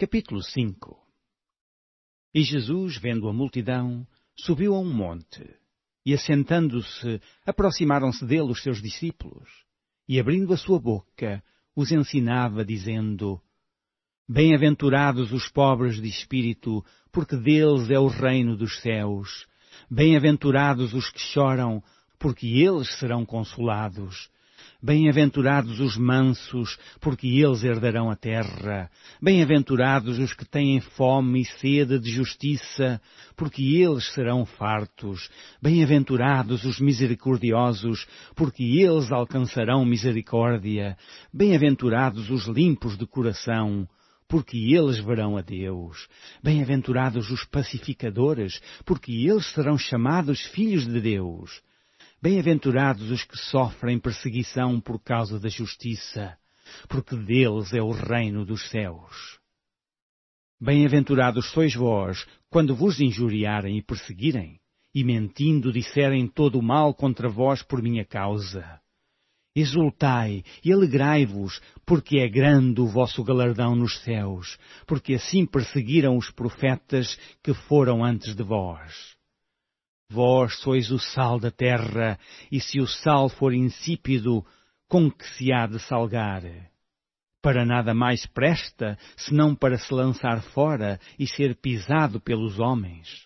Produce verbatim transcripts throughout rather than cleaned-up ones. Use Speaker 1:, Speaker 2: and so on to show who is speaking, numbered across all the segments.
Speaker 1: Capítulo cinco. E Jesus, vendo a multidão, subiu a um monte, e assentando-se, aproximaram-se dele os seus discípulos, e abrindo a sua boca, os ensinava, dizendo: Bem-aventurados os pobres de espírito, porque deles é o reino dos céus. Bem-aventurados os que choram, porque eles serão consolados. Bem-aventurados os mansos, porque eles herdarão a terra. Bem-aventurados os que têm fome e sede de justiça, porque eles serão fartos. Bem-aventurados os misericordiosos, porque eles alcançarão misericórdia. Bem-aventurados os limpos de coração, porque eles verão a Deus. Bem-aventurados os pacificadores, porque eles serão chamados filhos de Deus. Bem-aventurados os que sofrem perseguição por causa da justiça, porque deles é o reino dos céus. Bem-aventurados sois vós, quando vos injuriarem e perseguirem, e mentindo disserem todo o mal contra vós por minha causa. Exultai e alegrai-vos, porque é grande o vosso galardão nos céus, porque assim perseguiram os profetas que foram antes de vós. Vós sois o sal da terra, e se o sal for insípido, com que se há de salgar? Para nada mais presta, senão para se lançar fora e ser pisado pelos homens.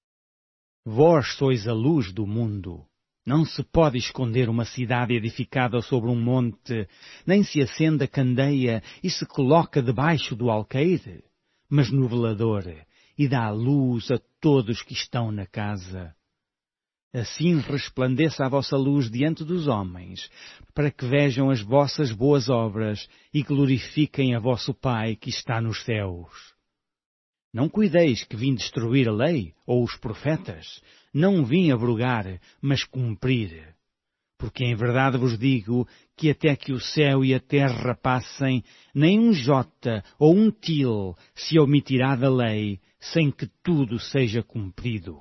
Speaker 1: Vós sois a luz do mundo. Não se pode esconder uma cidade edificada sobre um monte, nem se acende a candeia e se coloca debaixo do alqueire, mas no velador, e dá luz a todos que estão na casa. Assim resplandeça a vossa luz diante dos homens, para que vejam as vossas boas obras e glorifiquem a vosso Pai que está nos céus. Não cuideis que vim destruir a lei ou os profetas. Não vim abrogar, mas cumprir. Porque em verdade vos digo que até que o céu e a terra passem, nem um jota ou um til se omitirá da lei, sem que tudo seja cumprido.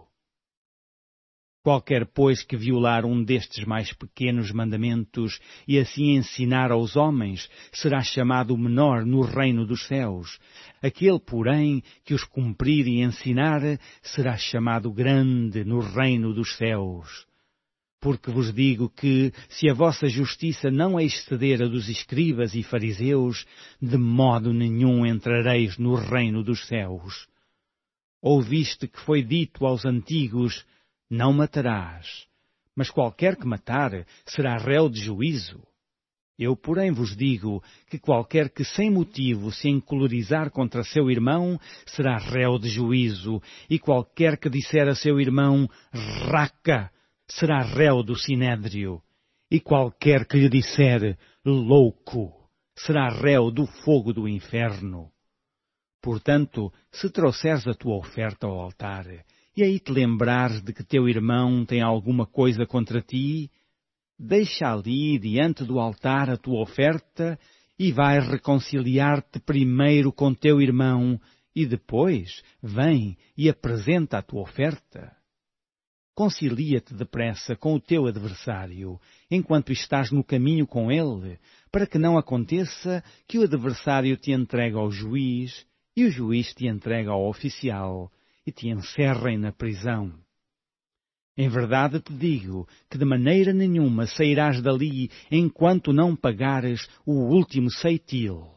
Speaker 1: Qualquer, pois, que violar um destes mais pequenos mandamentos e assim ensinar aos homens, será chamado menor no reino dos céus. Aquele, porém, que os cumprir e ensinar, será chamado grande no reino dos céus. Porque vos digo que, se a vossa justiça não exceder a dos escribas e fariseus, de modo nenhum entrareis no reino dos céus. Ouviste que foi dito aos antigos: Não matarás, mas qualquer que matar será réu de juízo. Eu, porém, vos digo que qualquer que sem motivo se encolerizar contra seu irmão será réu de juízo, e qualquer que disser a seu irmão raca será réu do sinédrio, e qualquer que lhe disser louco será réu do fogo do inferno. Portanto, se trouxeres a tua oferta ao altar, e aí te lembrares de que teu irmão tem alguma coisa contra ti, deixa ali diante do altar a tua oferta e vai reconciliar-te primeiro com teu irmão e depois vem e apresenta a tua oferta. Concilia-te depressa com o teu adversário, enquanto estás no caminho com ele, para que não aconteça que o adversário te entregue ao juiz e o juiz te entregue ao oficial, e te encerrem na prisão. Em verdade te digo que de maneira nenhuma sairás dali enquanto não pagares o último ceitil.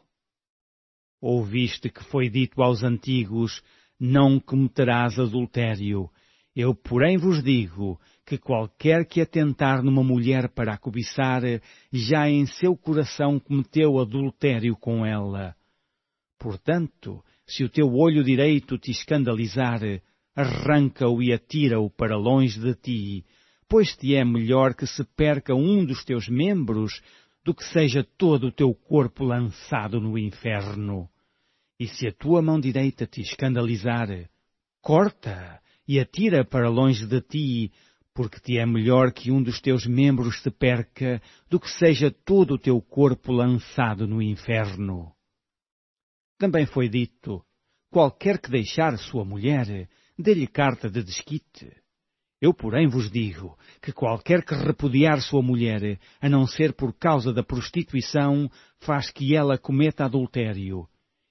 Speaker 1: Ouviste que foi dito aos antigos: Não cometerás adultério. Eu, porém, vos digo que qualquer que atentar numa mulher para a cobiçar, já em seu coração cometeu adultério com ela. Portanto, se o teu olho direito te escandalizar, arranca-o e atira-o para longe de ti, pois te é melhor que se perca um dos teus membros do que seja todo o teu corpo lançado no inferno. E se a tua mão direita te escandalizar, corta e atira para longe de ti, porque te é melhor que um dos teus membros se perca do que seja todo o teu corpo lançado no inferno. Também foi dito: qualquer que deixar sua mulher, dê-lhe carta de desquite. Eu, porém, vos digo que qualquer que repudiar sua mulher, a não ser por causa da prostituição, faz que ela cometa adultério.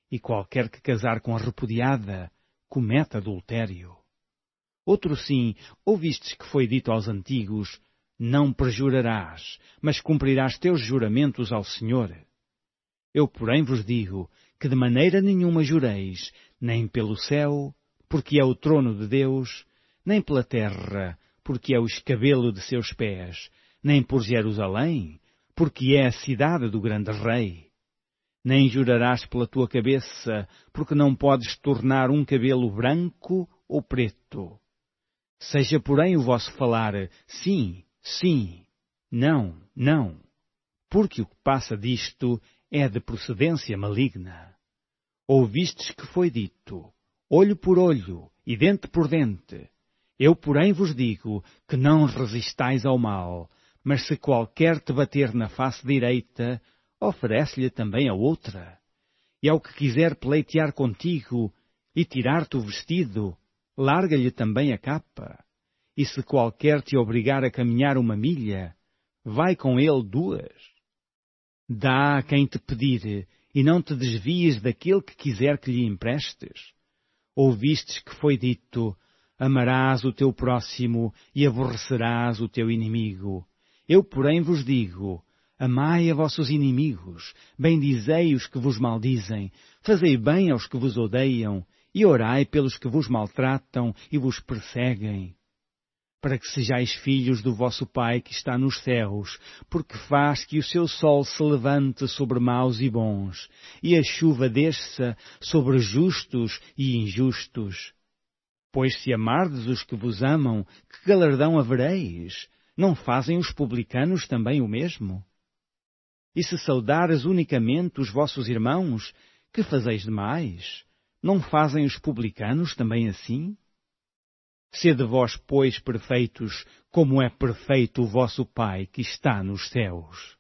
Speaker 1: e qualquer que casar com a repudiada comete adultério. Outro sim, ouvistes que foi dito aos antigos: não perjurarás, mas cumprirás teus juramentos ao Senhor. Eu, porém, vos digo que de maneira nenhuma jureis, nem pelo céu, porque é o trono de Deus, nem pela terra, porque é o escabelo de seus pés, nem por Jerusalém, porque é a cidade do grande rei. Nem jurarás pela tua cabeça, porque não podes tornar um cabelo branco ou preto. Seja, porém, o vosso falar sim, sim, não, não, porque o que passa disto é de procedência maligna. Ouvistes que foi dito: olho por olho e dente por dente. Eu, porém, vos digo que não resistais ao mal, mas se qualquer te bater na face direita, oferece-lhe também a outra. E ao que quiser pleitear contigo e tirar-te o vestido, larga-lhe também a capa. E se qualquer te obrigar a caminhar uma milha, vai com ele duas. Dá a quem te pedir, e não te desvies daquele que quiser que lhe emprestes. Ouvistes que foi dito: amarás o teu próximo e aborrecerás o teu inimigo. Eu, porém, vos digo: amai a vossos inimigos, bendizei os que vos maldizem, fazei bem aos que vos odeiam, e orai pelos que vos maltratam e vos perseguem, para que sejais filhos do vosso Pai que está nos céus, porque faz que o seu sol se levante sobre maus e bons, e a chuva desça sobre justos e injustos. Pois se amardes os que vos amam, que galardão havereis? Não fazem os publicanos também o mesmo? E se saudares unicamente os vossos irmãos, que fazeis demais? Não fazem os publicanos também assim? Sede vós, pois, perfeitos, como é perfeito o vosso Pai que está nos céus.